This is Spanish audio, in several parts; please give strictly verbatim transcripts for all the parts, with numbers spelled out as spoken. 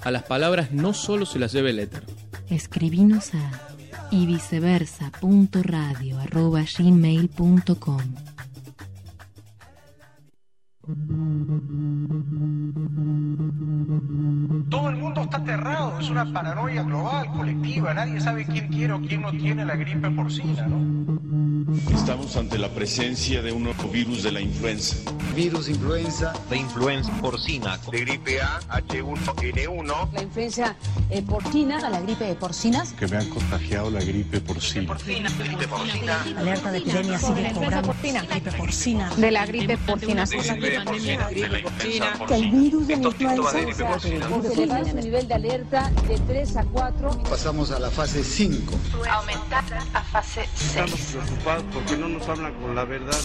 a las palabras no solo se las lleve el éter. Escribinos a y viceversa punto radio arroba gmail punto com. Todo el mundo está aterrado, es una paranoia global, colectiva, nadie sabe quién quiere o quién no tiene la gripe porcina, ¿no? Estamos ante la presencia de un nuevo virus de la influenza. Virus influenza. De influenza porcina. De gripe A, H uno N uno. La influencia eh, porcina, la gripe de porcinas. Que me han contagiado la gripe porcina. Porcina, gripe porcina. Alerta de epidemia sigue cobrando. Gripe porcina. De la gripe porcina. Que el virus de la influenza eleva su nivel de alerta de tres a cuatro. Pasamos a la fase cinco. Aumentar a fase seis. Estamos preocupados porque no nos hablan con la verdad.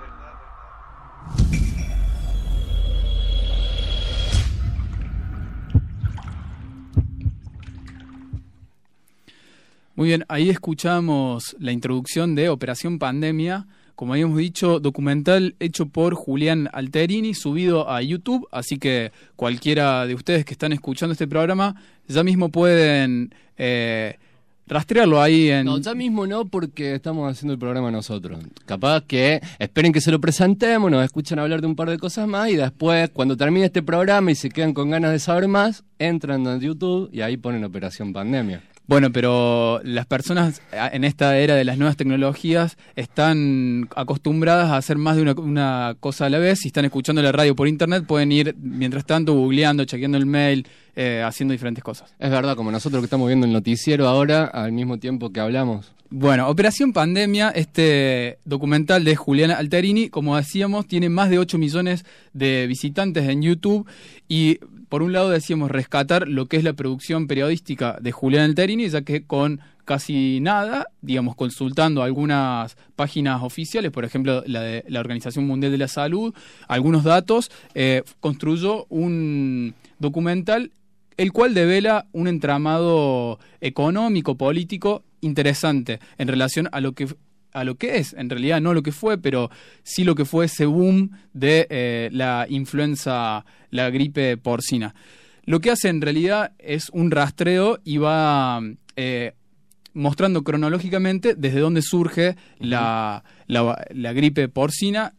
Muy bien, ahí escuchamos la introducción de Operación Pandemia, como habíamos dicho, documental hecho por Julián Alterini, subido a YouTube, así que cualquiera de ustedes que están escuchando este programa ya mismo pueden eh, rastrearlo ahí en... No, ya mismo no, porque estamos haciendo el programa nosotros. Capaz que esperen que se lo presentemos, nos escuchan hablar de un par de cosas más y después, cuando termine este programa y se quedan con ganas de saber más, entran a YouTube y ahí ponen Operación Pandemia. Bueno, pero las personas en esta era de las nuevas tecnologías están acostumbradas a hacer más de una, una cosa a la vez. Si están escuchando la radio por internet, pueden ir, mientras tanto, googleando, chequeando el mail, eh, haciendo diferentes cosas. Es verdad, como nosotros que estamos viendo el noticiero ahora, al mismo tiempo que hablamos. Bueno, Operación Pandemia, este documental de Julián Alterini, como decíamos, tiene más de ocho millones de visitantes en YouTube y... Por un lado decíamos rescatar lo que es la producción periodística de Julián Alterini, ya que con casi nada, digamos, consultando algunas páginas oficiales, por ejemplo, la de la Organización Mundial de la Salud, algunos datos, eh, construyó un documental el cual devela un entramado económico, político interesante en relación a lo que a lo que es, en realidad no lo que fue, pero sí lo que fue ese boom de eh, la influenza, la gripe porcina. Lo que hace en realidad es un rastreo y va eh, mostrando cronológicamente desde dónde surge la, la, la gripe porcina.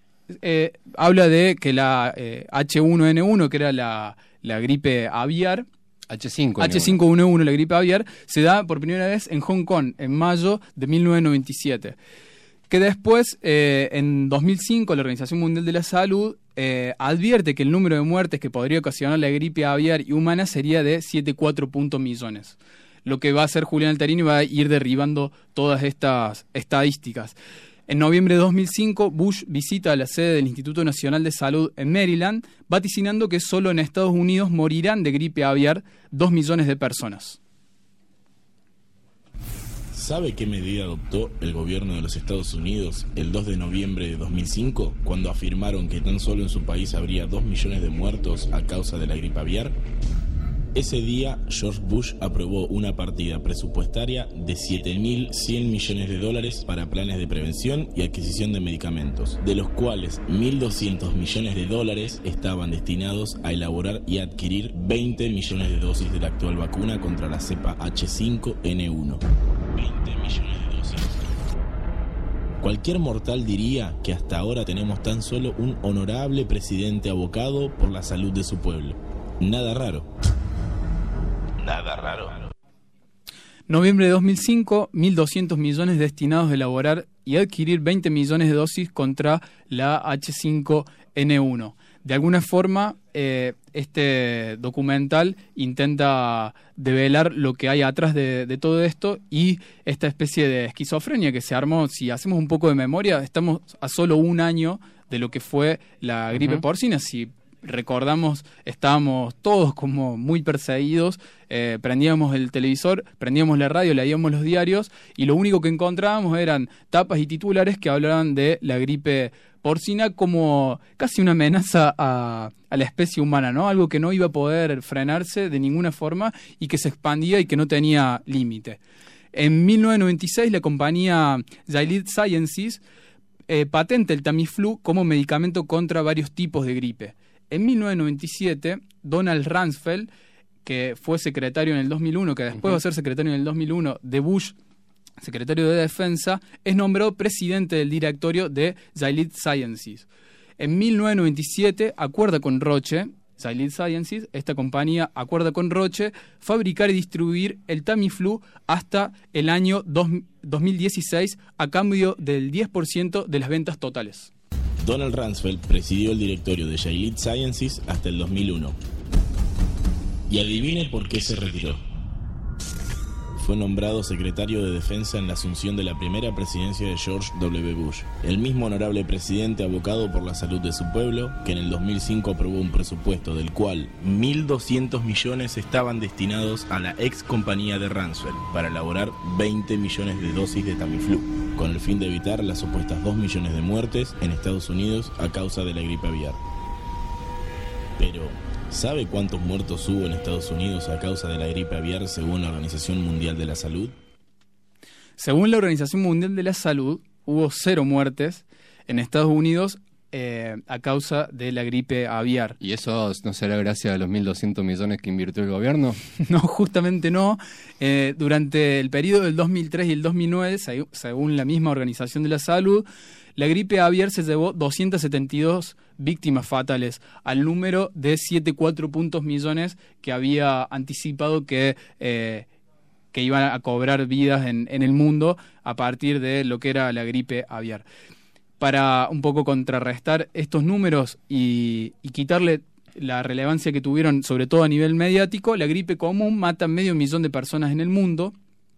Eh, habla de que la eh, H uno N uno, que era la, la gripe aviar, H cinco N uno, la gripe aviar, se da por primera vez en Hong Kong en mayo de mil novecientos noventa y siete. Que después, eh, en dos mil cinco, la Organización Mundial de la Salud eh, advierte que el número de muertes que podría ocasionar la gripe aviar y humana sería de siete coma cuatro millones. Lo que va a hacer Julián Alterini va a ir derribando todas estas estadísticas. En noviembre de dos mil cinco, Bush visita la sede del Instituto Nacional de Salud en Maryland, vaticinando que solo en Estados Unidos morirán de gripe aviar dos millones de personas. ¿Sabe qué medida adoptó el gobierno de los Estados Unidos el dos de noviembre de dos mil cinco, cuando afirmaron que tan solo en su país habría dos millones de muertos a causa de la gripe aviar? Ese día, George Bush aprobó una partida presupuestaria de siete mil cien millones de dólares para planes de prevención y adquisición de medicamentos, de los cuales mil doscientos millones de dólares estaban destinados a elaborar y adquirir veinte millones de dosis de la actual vacuna contra la cepa H cinco N uno. veinte millones de dosis. Cualquier mortal diría que hasta ahora tenemos tan solo un honorable presidente abocado por la salud de su pueblo. Nada raro. Nada raro. Noviembre de dos mil cinco, mil doscientos millones destinados a elaborar y adquirir veinte millones de dosis contra la H cinco N uno. De alguna forma, eh, este documental intenta develar lo que hay atrás de, de todo esto y esta especie de esquizofrenia que se armó. Si hacemos un poco de memoria, estamos a solo un año de lo que fue la gripe uh-huh. porcina. Si recordamos, estábamos todos como muy perseguidos, eh, prendíamos el televisor, prendíamos la radio, leíamos los diarios y lo único que encontrábamos eran tapas y titulares que hablaban de la gripe porcina como casi una amenaza a, a la especie humana, ¿no? Algo que no iba a poder frenarse de ninguna forma y que se expandía y que no tenía límite. En mil novecientos noventa y seis la compañía Gilead Sciences eh, patenta el Tamiflu como medicamento contra varios tipos de gripe. En mil novecientos noventa y siete, Donald Rumsfeld que fue secretario en el dos mil uno, que después uh-huh. va a ser secretario en el dos mil uno de Bush, secretario de Defensa, es nombrado presidente del directorio de Gilead Sciences. En mil novecientos noventa y siete acuerda con Roche, Gilead Sciences, esta compañía acuerda con Roche fabricar y distribuir el Tamiflu hasta el año dos mil dieciséis a cambio del diez por ciento de las ventas totales. Donald Rumsfeld presidió el directorio de Gilead Sciences hasta el dos mil uno. Y adivine por qué se retiró. Fue nombrado secretario de Defensa en la asunción de la primera presidencia de George doble u. Bush, el mismo honorable presidente abocado por la salud de su pueblo, que en el dos mil cinco aprobó un presupuesto del cual mil doscientos millones estaban destinados a la ex compañía de Rumsfeld para elaborar veinte millones de dosis de Tamiflu, con el fin de evitar las supuestas dos millones de muertes en Estados Unidos a causa de la gripe aviar. Pero ¿sabe cuántos muertos hubo en Estados Unidos a causa de la gripe aviar según la Organización Mundial de la Salud? Según la Organización Mundial de la Salud, hubo cero muertes en Estados Unidos eh, a causa de la gripe aviar. ¿Y eso no será gracias a los mil doscientos millones que invirtió el gobierno? No, justamente no. Eh, durante el periodo del dos mil tres y el dos mil nueve, según la misma Organización de la Salud, la gripe aviar se llevó doscientas setenta y dos víctimas fatales al número de siete coma cuatro puntos millones que había anticipado que, eh, que iban a cobrar vidas en, en el mundo a partir de lo que era la gripe aviar. Para un poco contrarrestar estos números y, y quitarle la relevancia que tuvieron, sobre todo a nivel mediático, la gripe común mata medio millón de personas en el mundo.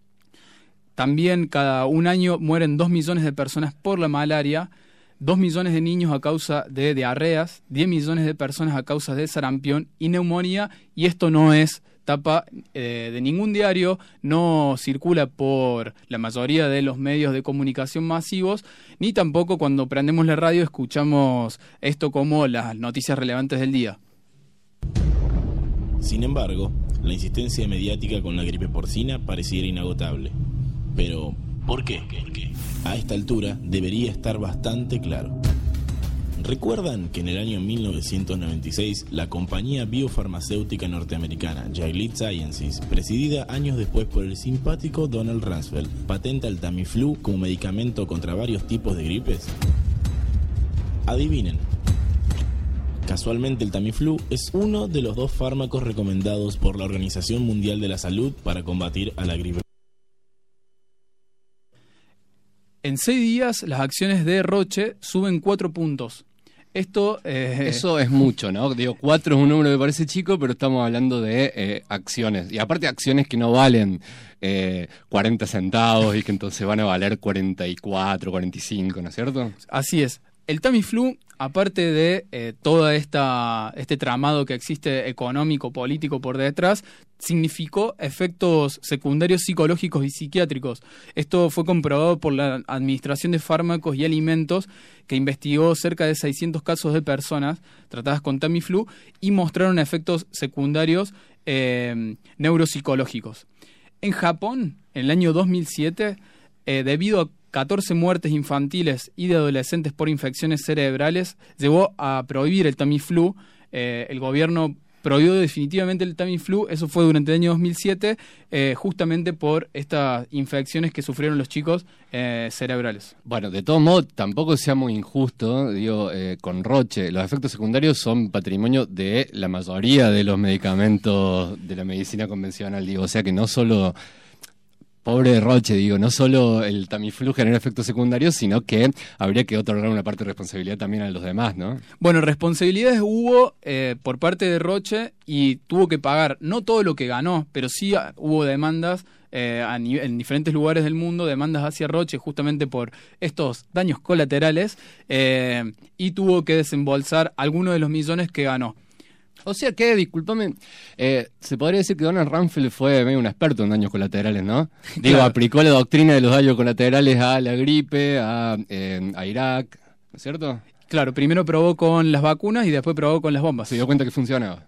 También cada un año mueren dos millones de personas por la malaria, dos millones de niños a causa de diarreas, diez millones de personas a causa de sarampión y neumonía, y esto no es tapa eh, de ningún diario, no circula por la mayoría de los medios de comunicación masivos, ni tampoco cuando prendemos la radio escuchamos esto como las noticias relevantes del día. Sin embargo, la insistencia mediática con la gripe porcina pareciera inagotable. Pero, ¿por qué? ¿Por qué? A esta altura debería estar bastante claro. ¿Recuerdan que en el año mil novecientos noventa y seis la compañía biofarmacéutica norteamericana Gilead Sciences, presidida años después por el simpático Donald Rumsfeld, patenta el Tamiflu como medicamento contra varios tipos de gripes? Adivinen. Casualmente el Tamiflu es uno de los dos fármacos recomendados por la Organización Mundial de la Salud para combatir a la gripe. En seis días las acciones de Roche suben cuatro puntos. Esto eh... Eso es mucho, ¿no? Digo, cuatro es un número que parece chico, pero estamos hablando de eh, acciones. Y aparte acciones que no valen eh, cuarenta centavos y que entonces van a valer cuarenta y cuatro, cuarenta y cinco, ¿no es cierto? Así es. El Tamiflu, aparte de eh, todo esta, este tramado que existe económico, político por detrás, significó efectos secundarios psicológicos y psiquiátricos. Esto fue comprobado por la Administración de Fármacos y Alimentos, que investigó cerca de seiscientos casos de personas tratadas con Tamiflu y mostraron efectos secundarios eh, neuropsicológicos. En Japón, en el año dos mil siete, eh, debido a catorce muertes infantiles y de adolescentes por infecciones cerebrales, llevó a prohibir el Tamiflu. Eh, el gobierno prohibió definitivamente el Tamiflu, eso fue durante el año dos mil siete, eh, justamente por estas infecciones que sufrieron los chicos eh, cerebrales. Bueno, de todos modos, tampoco seamos injustos, digo, eh, con Roche, los efectos secundarios son patrimonio de la mayoría de los medicamentos de la medicina convencional, digo, o sea que no solo... Pobre Roche, digo, no solo el Tamiflu genera efectos secundarios, sino que habría que otorgar una parte de responsabilidad también a los demás, ¿no? Bueno, responsabilidades hubo eh, por parte de Roche y tuvo que pagar, no todo lo que ganó, pero sí hubo demandas eh, a nivel, en diferentes lugares del mundo, demandas hacia Roche justamente por estos daños colaterales eh, y tuvo que desembolsar algunos de los millones que ganó. O sea que, discúlpame, eh, se podría decir que Donald Rumsfeld fue medio un experto en daños colaterales, ¿no? Digo, claro. Aplicó la doctrina de los daños colaterales a la gripe, a, eh, a Irak, ¿no es cierto? Claro, primero probó con las vacunas y después probó con las bombas. Se dio cuenta que funcionaba.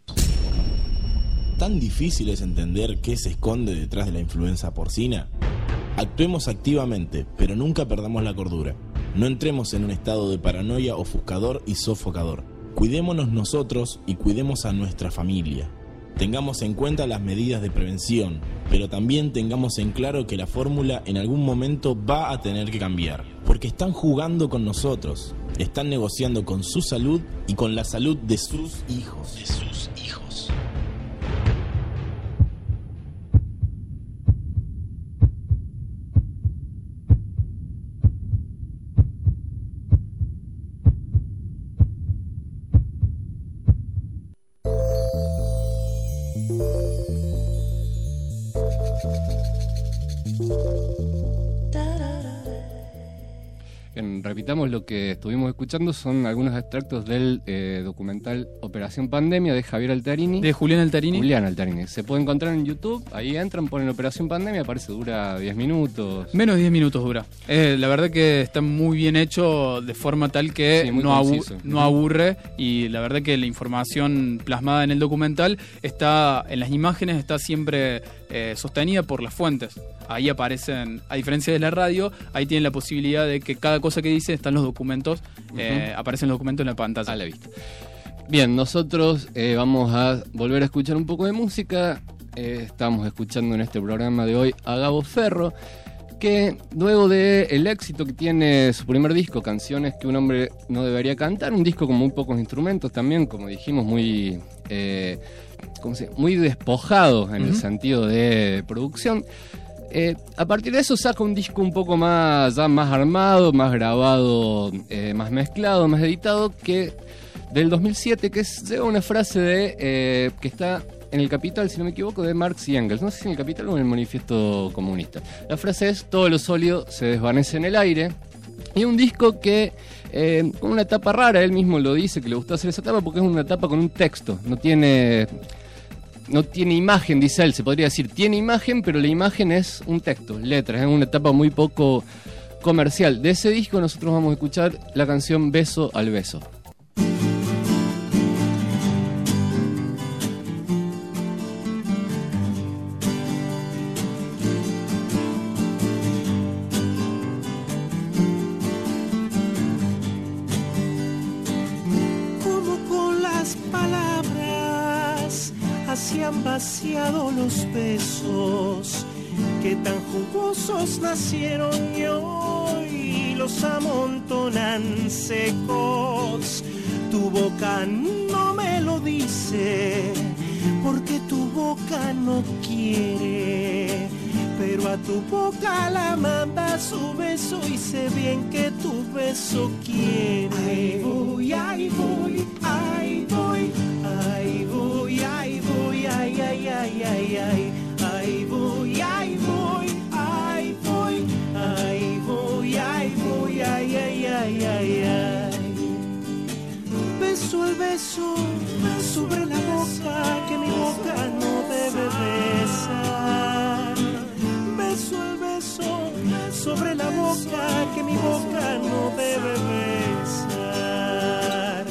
¿Tan difícil es entender qué se esconde detrás de la influenza porcina? Actuemos activamente, pero nunca perdamos la cordura. No entremos en un estado de paranoia ofuscador y sofocador. Cuidémonos nosotros y cuidemos a nuestra familia. Tengamos en cuenta las medidas de prevención, pero también tengamos en claro que la fórmula en algún momento va a tener que cambiar, porque están jugando con nosotros, están negociando con su salud y con la salud de sus hijos. De sus hijos. Bien, repitamos lo que estuvimos escuchando, son algunos extractos del eh, documental Operación Pandemia de Javier Altarini. De Julián Altarini. Julián Altarini. Se puede encontrar en YouTube, ahí entran, ponen Operación Pandemia, parece dura diez minutos. Menos de diez minutos dura. Eh, la verdad que está muy bien hecho de forma tal que sí, no, abu no aburre, y la verdad que la información plasmada en el documental está, en las imágenes, está siempre eh, sostenida por las fuentes. Ahí aparecen, a diferencia de la radio, ahí tienen la posibilidad de que cada cosa que dice están los documentos, uh-huh. eh, aparecen los documentos en la pantalla. A la vista. Bien, nosotros eh, vamos a volver a escuchar un poco de música. Eh, estamos escuchando en este programa de hoy a Gabo Ferro, que luego del éxito que tiene su primer disco, Canciones que un hombre no debería cantar, un disco con muy pocos instrumentos también, como dijimos, muy... Eh, ¿cómo se llama? Muy despojado en uh-huh. el sentido de producción. Eh, a partir de eso saca un disco un poco más, ya más armado, más grabado, eh, más mezclado, más editado, que del dos mil siete, que es, lleva una frase de eh, que está en el Capital, si no me equivoco, de Marx y Engels. No sé si en el Capital o en el Manifiesto Comunista. La frase es: todo lo sólido se desvanece en el aire. Y un disco que, eh, con una tapa rara, él mismo lo dice, que le gustó hacer esa tapa porque es una tapa con un texto, no tiene... No tiene imagen, dice él, se podría decir, tiene imagen, pero la imagen es un texto, letras, es una etapa muy poco comercial. De ese disco nosotros vamos a escuchar la canción Beso al Beso. Han vaciado los besos que tan jugosos nacieron y hoy los amontonan secos. Tu boca no me lo dice porque tu boca no quiere, pero a tu boca la manda su beso y sé bien que tu beso quiere. Ahí voy, ahí voy, ahí voy, ahí voy, ahí voy, ay, ay, ay, ay, ay, ahí voy, ahí voy, ahí voy, ahí voy, ahí voy, ay, ay, ay, ay, ay. Beso el beso sobre la boca que mi boca no debe besar. Beso el beso sobre la boca que mi boca no debe besar.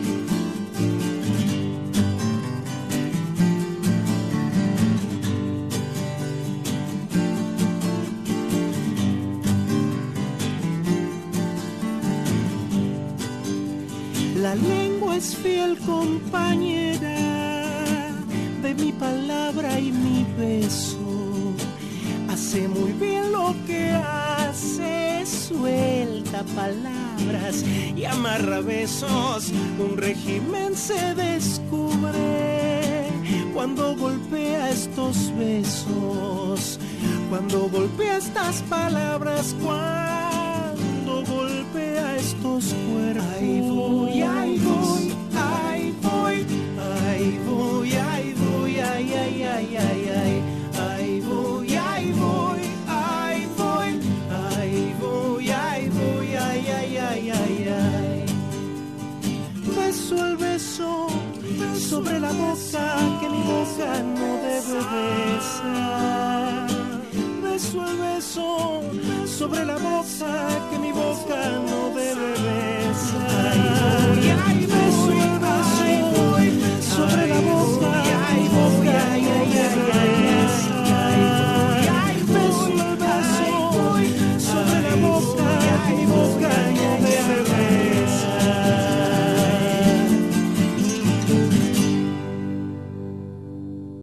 La lengua es fiel compañera de mi palabra y mi beso. Hace muy bien lo que hace, suelta palabras y amarra besos. Un régimen se descubre cuando golpea estos besos, cuando golpea estas palabras, cuando golpea estos cuerpos. Ahí voy, ahí voy, ahí voy, ahí voy, ahí voy, ay, ay, ay, ay, ay. Ahí voy, ahí voy, ahí voy, ahí voy, ahí voy, ay, ay, ay, ay, ay. Beso el beso sobre la boca que mi boca no debe besar. Beso el beso sobre la boca que mi boca no debe besar. Ahí voy, ahí